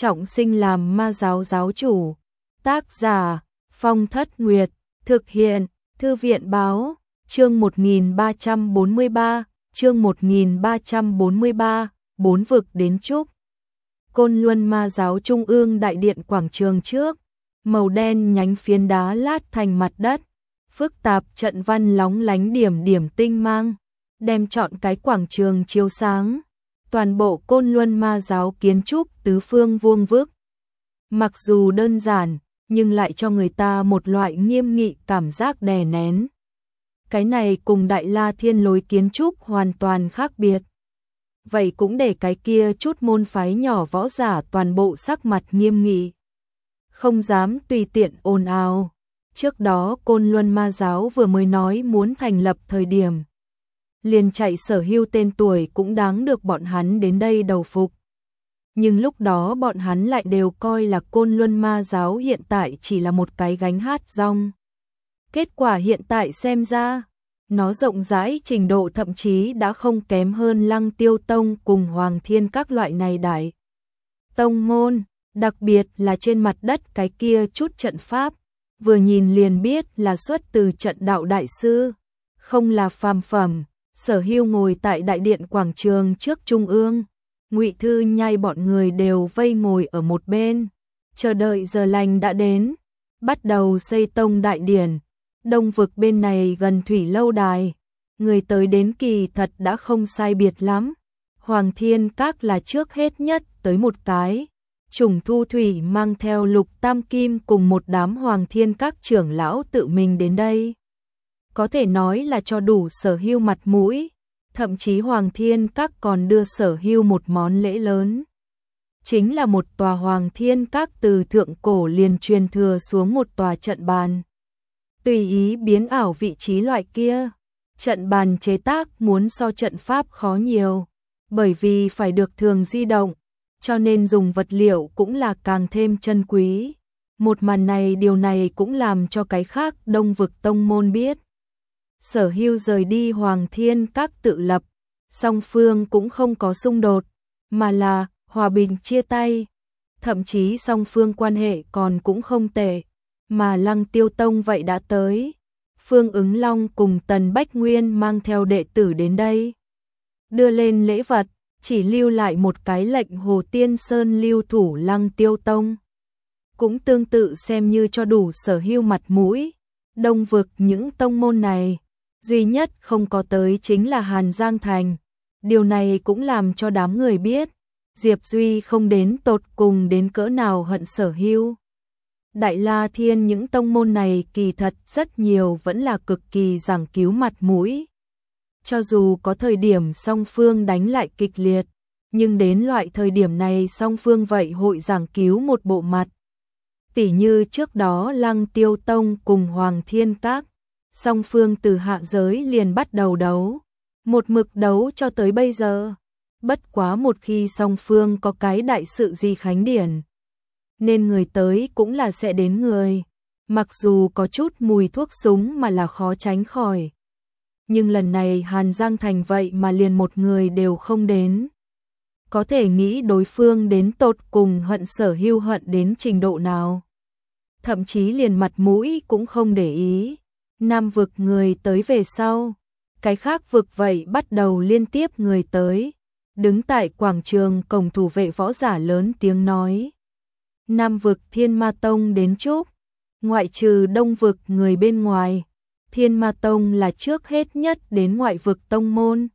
trọng sinh làm ma giáo giáo chủ. Tác giả Phong Thất Nguyệt, thực hiện Thư viện Báo, chương 1343, chương 1343, bốn vực đến chúc. Côn Luân Ma giáo Trung ương đại điện quảng trường trước, màu đen nhánh phiến đá lát thành mặt đất, phức tạp trận văn lóng lánh điểm điểm tinh mang, đem trọn cái quảng trường chiếu sáng. Toàn bộ Côn Luân Ma giáo kiến trúc tứ phương vuông vức. Mặc dù đơn giản, nhưng lại cho người ta một loại nghiêm nghị cảm giác đè nén. Cái này cùng Đại La Thiên lối kiến trúc hoàn toàn khác biệt. Vậy cũng để cái kia chút môn phái nhỏ võ giả toàn bộ sắc mặt nghiêm nghị, không dám tùy tiện ồn ào. Trước đó Côn Luân Ma giáo vừa mới nói muốn thành lập thời điểm, liền chạy sở hữu tên tuổi cũng đáng được bọn hắn đến đây đầu phục. Nhưng lúc đó bọn hắn lại đều coi là Côn Luân Ma giáo hiện tại chỉ là một cái gánh hát rong. Kết quả hiện tại xem ra, nó rộng rãi trình độ thậm chí đã không kém hơn Lăng Tiêu Tông cùng Hoàng Thiên các loại này đại tông môn, đặc biệt là trên mặt đất cái kia chút trận pháp, vừa nhìn liền biết là xuất từ trận đạo đại sư, không là phàm phẩm. Sở hữu ngồi tại đại điện quảng trường trước trung ương, Ngụy Thư Nhai bọn người đều vây ngồi ở một bên, chờ đợi giờ lành đã đến, bắt đầu xây tông đại điển. Đông vực bên này gần thủy lâu đài, người tới đến kỳ thật đã không sai biệt lắm. Hoàng Thiên các là trước hết nhất tới một cái. Trùng Thu Thủy mang theo Lục Tam Kim cùng một đám Hoàng Thiên các trưởng lão tự mình đến đây. Có thể nói là cho đủ sở hữu mặt mũi, thậm chí Hoàng Thiên các còn đưa sở hữu một món lễ lớn. Chính là một tòa Hoàng Thiên các từ thượng cổ liền truyền thừa xuống một tòa trận bàn. Tùy ý biến ảo vị trí loại kia, trận bàn chế tác muốn so trận pháp khó nhiều, bởi vì phải được thường di động, cho nên dùng vật liệu cũng là càng thêm chân quý. Một màn này điều này cũng làm cho cái khác Đông vực tông môn biết. Sở hữu rời đi Hoàng Thiên các tự lập, song phương cũng không có xung đột, mà là hòa bình chia tay, thậm chí song phương quan hệ còn cũng không tệ, mà Lăng Tiêu Tông vậy đã tới. Phương Ứng Long cùng Tần Bách Nguyên mang theo đệ tử đến đây, đưa lên lễ vật, chỉ lưu lại một cái lệnh Hồ Tiên Sơn lưu thủ Lăng Tiêu Tông, cũng tương tự xem như cho đủ sở hữu mặt mũi. Đông vực những tông môn này, duy nhất không có tới chính là Hàn Giang Thành. Điều này cũng làm cho đám người biết, Diệp Duy không đến tột cùng đến cỡ nào hận sở hữu. Đại La Thiên những tông môn này kỳ thật rất nhiều vẫn là cực kỳ giảng cứu mặt mũi. Cho dù có thời điểm song phương đánh lại kịch liệt, nhưng đến loại thời điểm này song phương vậy hội giảng cứu một bộ mặt. Tỉ như trước đó Lăng Tiêu Tông cùng Hoàng Thiên các, song phương từ hạ giới liền bắt đầu đấu, một mực đấu cho tới bây giờ. Bất quá một khi song phương có cái đại sự gì khánh điển, nên người tới cũng là sẽ đến người, mặc dù có chút mùi thuốc súng mà là khó tránh khỏi. Nhưng lần này Hàn Giang Thành vậy mà liền một người đều không đến. Có thể nghĩ đối phương đến tột cùng hận sở hữu hận đến trình độ nào. Thậm chí liền mặt mũi cũng không để ý. Nam vực người tới về sau, cái khác vực vậy bắt đầu liên tiếp người tới. Đứng tại quảng trường cổng thủ vệ võ giả lớn tiếng nói. Nam vực Thiên Ma Tông đến chúc, ngoại trừ Đông vực người bên ngoài, Thiên Ma Tông là trước hết nhất đến ngoại vực tông môn.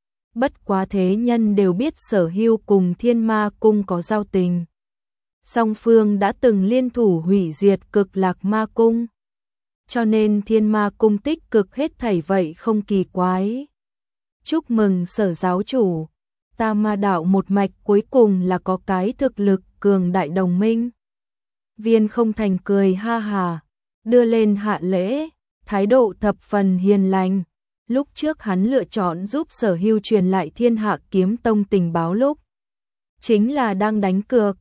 Bất quá thế nhân đều biết sở hữu cùng Thiên Ma Cung có giao tình. Song phương đã từng liên thủ hủy diệt Cực Lạc Ma Cung, cho nên Thiên Ma Cung tích cực hết thảy vậy không kỳ quái. Chúc mừng Sở giáo chủ, ta Ma đạo một mạch cuối cùng là có cái thực lực cường đại đồng minh. Viên Không Thành cười ha hà, đưa lên hạ lễ, thái độ thập phần hiền lành. Lúc trước hắn lựa chọn giúp Sở hữu truyền lại Thiên Hạ Kiếm Tông tình báo lúc, chính là đang đánh cược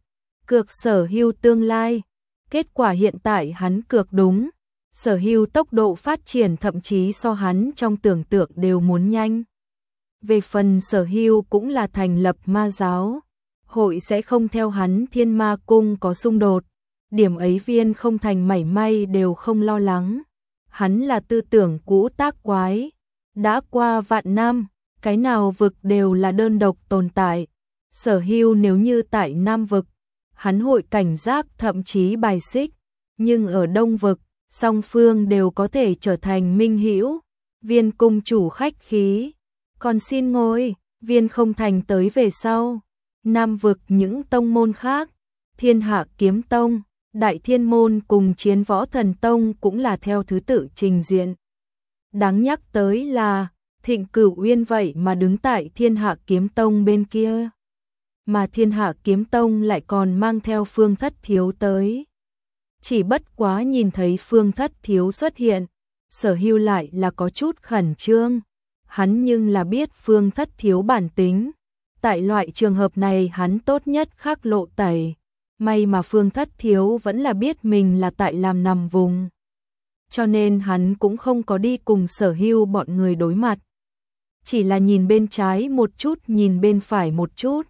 Sở hữu tương lai. Kết quả hiện tại hắn cược đúng, Sở hữu tốc độ phát triển thậm chí so hắn trong tưởng tượng đều muốn nhanh. Về phần Sở hữu cũng là thành lập ma giáo, hội sẽ không theo hắn Thiên Ma Cung có xung đột. Điểm ấy Viên Không Thành mảy may đều không lo lắng. Hắn là tư tưởng cũ tác quái. Đã qua vạn năm, cái nào vực đều là đơn độc tồn tại. Sở Hưu nếu như tại Nam vực, hắn hội cảnh giác thậm chí bài xích. Nhưng ở Đông vực, song phương đều có thể trở thành minh hữu. Viên cung chủ khách khí. Còn xin ngồi. Viên Không Thành tới về sau. Nam vực những tông môn khác, Thiên Hạ Kiếm Tông, Đại Thiên Môn cùng Chiến Võ Thần Tông cũng là theo thứ tự trình diện. Đáng nhắc tới là, Thịnh Cửu Uyên vậy mà đứng tại Thiên Hạ Kiếm Tông bên kia. Mà Thiên Hạ Kiếm Tông lại còn mang theo Phương Thất Thiếu tới. Chỉ bất quá nhìn thấy Phương Thất Thiếu xuất hiện, Sở Hưu lại là có chút khẩn trương. Hắn nhưng là biết Phương Thất Thiếu bản tính. Tại loại trường hợp này hắn tốt nhất khắc lộ tẩy. May mà Phương Thất Thiếu vẫn là biết mình là tại làm nằm vùng. Cho nên hắn cũng không có đi cùng Sở Hưu bọn người đối mặt. Chỉ là nhìn bên trái một chút, nhìn bên phải một chút.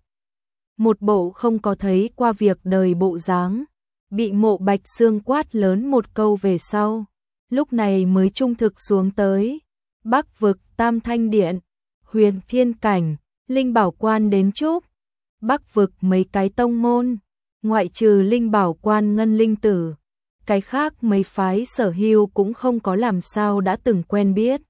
Một bộ không có thấy qua việc đời bộ dáng. Bị Mộ Bạch Xương quát lớn một câu về sau. Lúc này mới trung thực xuống tới. Bắc vực Tam Thanh Điện, Huyền Thiên Cảnh, Linh Bảo Quan đến chúc. Bắc vực mấy cái tông môn, ngoại trừ Linh Bảo Quan Ngân Linh Tử, cái khác mấy phái Sở Hưu cũng không có làm sao đã từng quen biết.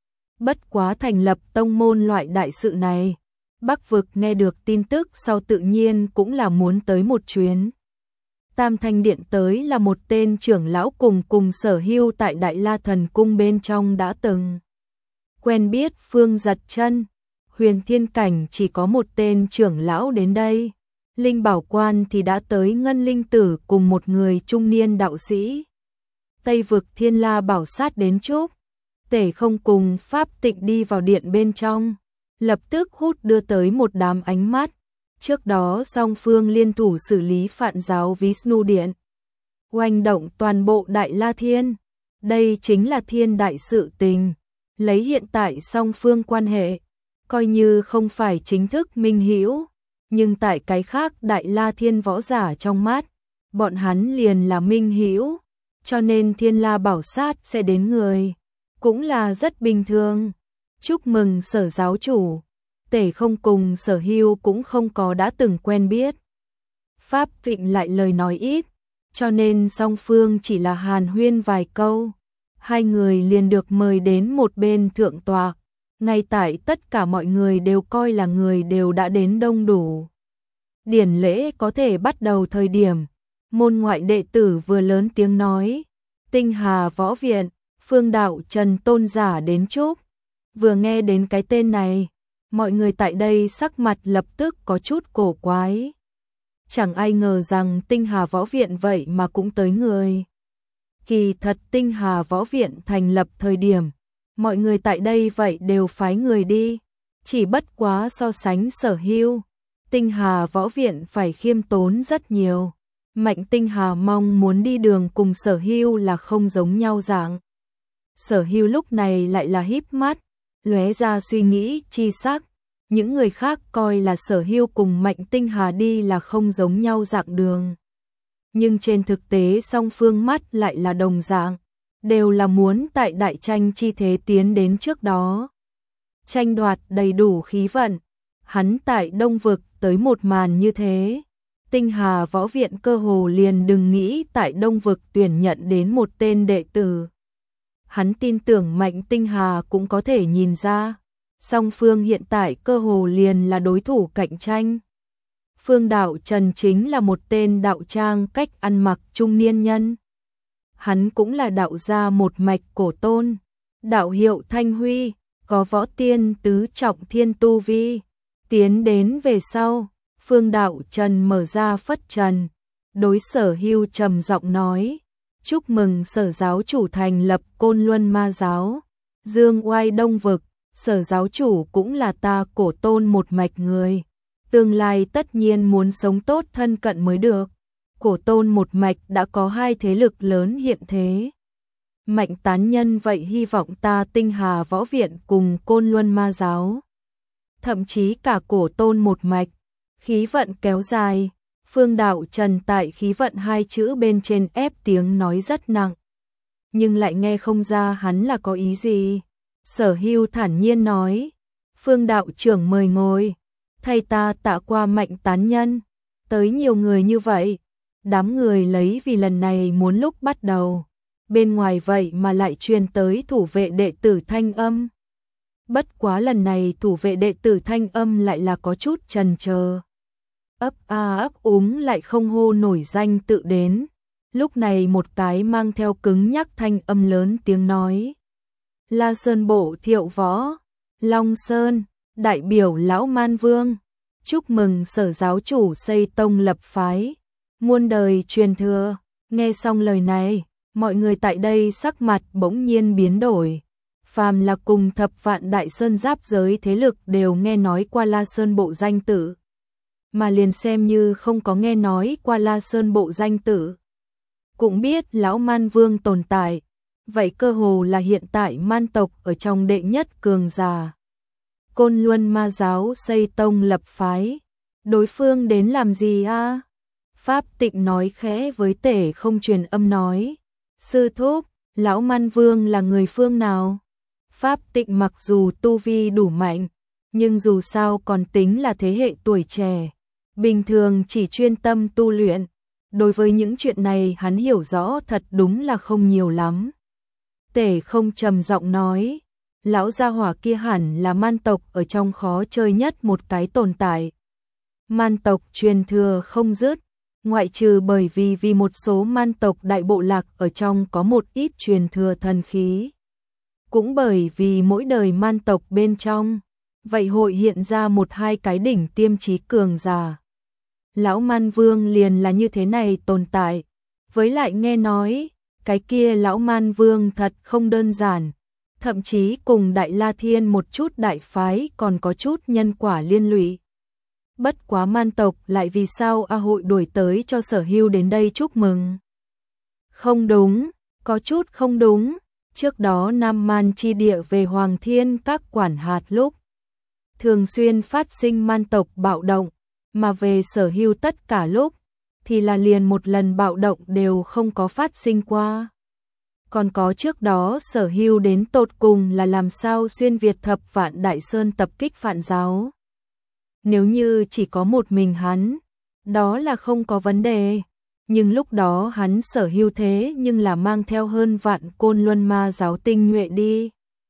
Bất quá thành lập tông môn loại đại sự này, Bắc vực nghe được tin tức sau tự nhiên cũng là muốn tới một chuyến. Tam Thanh Điện tới là một tên trưởng lão cùng Sở Hưu tại Đại La Thần Cung bên trong đã từng quen biết. Phương Giật Chân, Huyền Thiên Cảnh chỉ có một tên trưởng lão đến đây. Linh Bảo Quan thì đã tới Ngân Linh Tử cùng một người trung niên đạo sĩ. Tây vực Thiên La Bảo Sát đến chúc. Tể Không cùng Pháp Tịnh đi vào điện bên trong, lập tức hút đưa tới một đám ánh mắt. Trước đó song phương liên thủ xử lý Phạn giáo Vishnu Điện, oanh động toàn bộ Đại La Thiên. Đây chính là thiên đại sự tình. Lấy hiện tại song phương quan hệ, coi như không phải chính thức minh hữu, nhưng tại cái khác Đại La Thiên võ giả trong mắt, bọn hắn liền là minh hữu, cho nên Thiên La Bảo Sát sẽ đến người, cũng là rất bình thường. Chúc mừng Sở giáo chủ. Tể Không cùng Sở Hưu cũng không có đã từng quen biết. Pháp Tịnh lại lời nói ít, cho nên song phương chỉ là hàn huyên vài câu. Hai người liền được mời đến một bên thượng tọa. Ngay tại tất cả mọi người đều coi là người đều đã đến đông đủ. Điển lễ có thể bắt đầu thời điểm, môn ngoại đệ tử vừa lớn tiếng nói, Tinh Hà Võ Viện, Phương Đạo Trần tôn giả đến chúc. Vừa nghe đến cái tên này, mọi người tại đây sắc mặt lập tức có chút cổ quái. Chẳng ai ngờ rằng Tinh Hà Võ Viện vậy mà cũng tới người. Kỳ thật Tinh Hà Võ Viện thành lập thời điểm, mọi người tại đây vậy đều phái người đi. Chỉ bất quá so sánh Sở Hưu, Tinh Hà Võ Viện phải khiêm tốn rất nhiều. Mạnh Tinh Hà mong muốn đi đường cùng Sở Hưu là không giống nhau dạng. Sở Hưu lúc này lại là híp mắt, lóe ra suy nghĩ chi sắc. Những người khác coi là Sở Hưu cùng Mạnh Tinh Hà đi là không giống nhau dạng đường. Nhưng trên thực tế song phương mắt lại là đồng dạng, đều là muốn tại đại tranh chi thế tiến đến trước đó. Tranh đoạt đầy đủ khí vận, hắn tại Đông vực tới một màn như thế. Tinh Hà Võ Viện cơ hồ liền đừng nghĩ tại Đông vực tuyển nhận đến một tên đệ tử. Hắn tin tưởng Mạnh Tinh Hà cũng có thể nhìn ra, song phương hiện tại cơ hồ liền là đối thủ cạnh tranh. Phương Đạo Trần chính là một tên đạo trang cách ăn mặc trung niên nhân. Hắn cũng là đạo gia một mạch cổ tôn, đạo hiệu Thanh Huy, có võ tiên tứ trọng thiên tu vi. Tiến đến về sau, Phương Đạo Trần mở ra phất trần, đối Sở Hưu trầm giọng nói, chúc mừng Sở giáo chủ thành lập Côn Luân Ma giáo, dương oai Đông vực. Sở giáo chủ cũng là ta cổ tôn một mạch người, tương lai tất nhiên muốn sống tốt thân cận mới được. Cổ tôn một mạch đã có hai thế lực lớn hiện thế. Mạnh tán nhân vậy hy vọng ta Tinh Hà Võ Viện cùng Côn Luân Ma giáo, thậm chí cả cổ tôn một mạch, Khí vận kéo dài, Phương Đạo Trần tại khí vận hai chữ bên trên ép tiếng nói rất nặng, nhưng lại nghe không ra hắn là có ý gì. Sở Hưu thản nhiên nói, Phương đạo trưởng mời ngồi, thay ta tạ qua Mạnh tán nhân, tới nhiều người như vậy, đám người lấy vì lần này muốn lúc bắt đầu, bên ngoài vậy mà lại truyền tới thủ vệ đệ tử thanh âm. Bất quá lần này thủ vệ đệ tử thanh âm lại là có chút chần chờ, ấp a ấp úng lại không hô nổi danh tự đến. Lúc này một cái mang theo cứng nhắc thanh âm lớn tiếng nói, La Sơn Bộ Thiệu Võ, Long Sơn, đại biểu Lão Man Vương, chúc mừng Sở giáo chủ xây tông lập phái, muôn đời truyền thừa. Nghe xong lời này, mọi người tại đây sắc mặt bỗng nhiên biến đổi. Phàm là cùng Thập Vạn Đại Sơn giáp giới thế lực đều nghe nói qua La Sơn Bộ danh tử, mà liền xem như không có nghe nói qua La Sơn Bộ danh tử, cũng biết Lão Man Vương tồn tại. Vậy cơ hồ là hiện tại man tộc ở trong đệ nhất cường giả. Côn Luân Ma giáo xây tông lập phái, đối phương đến làm gì a? Pháp Tịnh nói khẽ với Tể Không truyền âm nói, sư thúc, Lão Man Vương là người phương nào? Pháp Tịnh mặc dù tu vi đủ mạnh, nhưng dù sao còn tính là thế hệ tuổi trẻ, bình thường chỉ chuyên tâm tu luyện. Đối với những chuyện này hắn hiểu rõ thật đúng là không nhiều lắm. Tể Không trầm giọng nói, lão gia hỏa kia hẳn là man tộc ở trong khó chơi nhất một cái tồn tại. Man tộc truyền thừa không dứt, ngoại trừ bởi vì một số man tộc đại bộ lạc ở trong có một ít truyền thừa thần khí. Cũng bởi vì mỗi đời man tộc bên trong, vậy hội hiện ra một hai cái đỉnh tiêm chí cường giả. Lão Man Vương liền là như thế này tồn tại, với lại nghe nói, cái kia Lão Man Vương thật không đơn giản, thậm chí cùng Đại La Thiên một chút đại phái còn có chút nhân quả liên lụy. Bất quá man tộc lại vì sao A hội đuổi tới cho Sở Hưu đến đây chúc mừng? Không đúng, có chút không đúng, trước đó Nam Man chi địa về Hoàng Thiên các quản hạt lúc, thường xuyên phát sinh man tộc bạo động, mà về Sở Hưu tất cả lúc, thì là liền một lần bạo động đều không có phát sinh qua. Còn có trước đó Sở Hưu đến tột cùng là làm sao xuyên Việt Thập Vạn Đại Sơn tập kích Phạn giáo. Nếu như chỉ có một mình hắn, đó là không có vấn đề. Nhưng lúc đó hắn Sở Hưu thế nhưng là mang theo hơn vạn Côn Luân Ma giáo tinh nhuệ đi.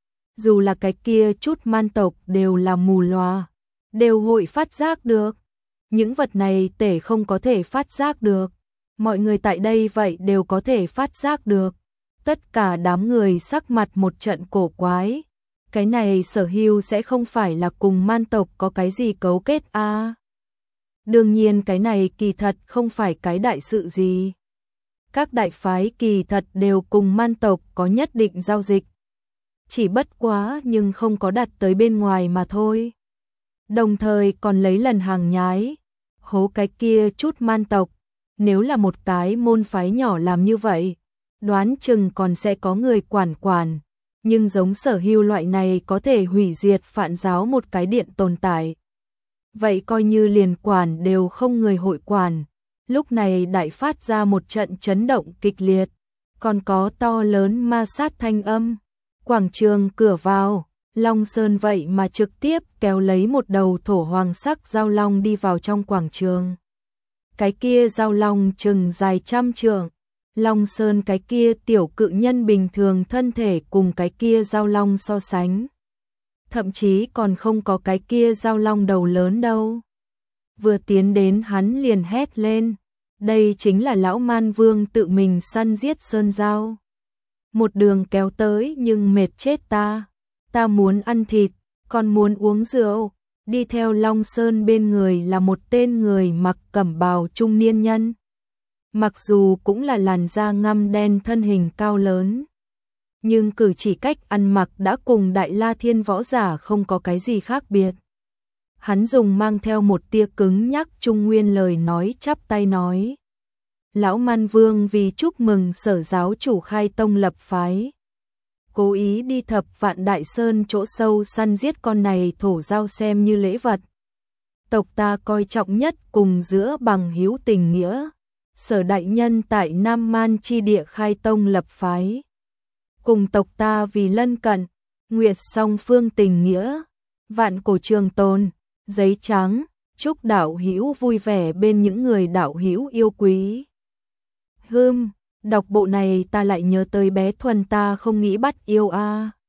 Dù là cái kia chút man tộc đều là mù lòa, đều hội phát giác được. Những vật này Tể không có thể phát giác được. Mọi người tại đây vậy đều có thể phát giác được. Tất cả đám người sắc mặt một trận cổ quái. Cái này Sở Hưu sẽ không phải là cùng man tộc có cái gì cấu kết a? Đương nhiên cái này kỳ thật không phải cái đại sự gì. Các đại phái kỳ thật đều cùng man tộc có nhất định giao dịch. Chỉ bất quá nhưng không có đặt tới bên ngoài mà thôi. Đồng thời còn lấy lần hàng nhái, hố cái kia chút man tộc. Nếu là một cái môn phái nhỏ làm như vậy, đoán chừng còn sẽ có người quản. Nhưng giống Sở Hưu loại này có thể hủy diệt Phạn giáo một cái điện tồn tại. Vậy coi như liền quản đều không người hội quản. Lúc này đại phát ra một trận chấn động kịch liệt. Còn có to lớn ma sát thanh âm. Quảng trường cửa vào, Long Sơn vậy mà trực tiếp kéo lấy một đầu thổ hoàng sắc giao long đi vào trong quảng trường. Cái kia giao long chừng dài 100 trượng. Long Sơn cái kia tiểu cự nhân bình thường thân thể cùng cái kia giao long so sánh. Thậm chí còn không có cái kia giao long đầu lớn đâu. Vừa tiến đến hắn liền hét lên. Đây chính là Lão Man Vương tự mình săn giết sơn giao. Một đường kéo tới nhưng mệt chết ta. Ta muốn ăn thịt, còn muốn uống rượu. Đi theo Long Sơn bên người là một tên người mặc cẩm bào trung niên nhân. Mặc dù cũng là làn da ngăm đen thân hình cao lớn, nhưng cử chỉ cách ăn mặc đã cùng Đại La Thiên võ giả không có cái gì khác biệt. Hắn dùng mang theo một tia cứng nhắc trung nguyên lời nói chắp tay nói. Lão Man Vương vì chúc mừng Sở giáo chủ khai tông lập phái, cố ý đi Thập Vạn Đại Sơn chỗ sâu săn giết con này thổ giao xem như lễ vật. tộc ta coi trọng nhất cùng giữa bằng hữu tình nghĩa. Sở đại nhân tại Nam Man chi địa khai tông lập phái. Cùng tộc ta vì lân cận, nguyệt song phương tình nghĩa, vạn cổ trường tồn, giấy trắng, chúc đạo hữu vui vẻ bên những người đạo hữu yêu quý. Đọc bộ này ta lại nhớ tới bé Thuần ta không nghĩ bắt yêu a.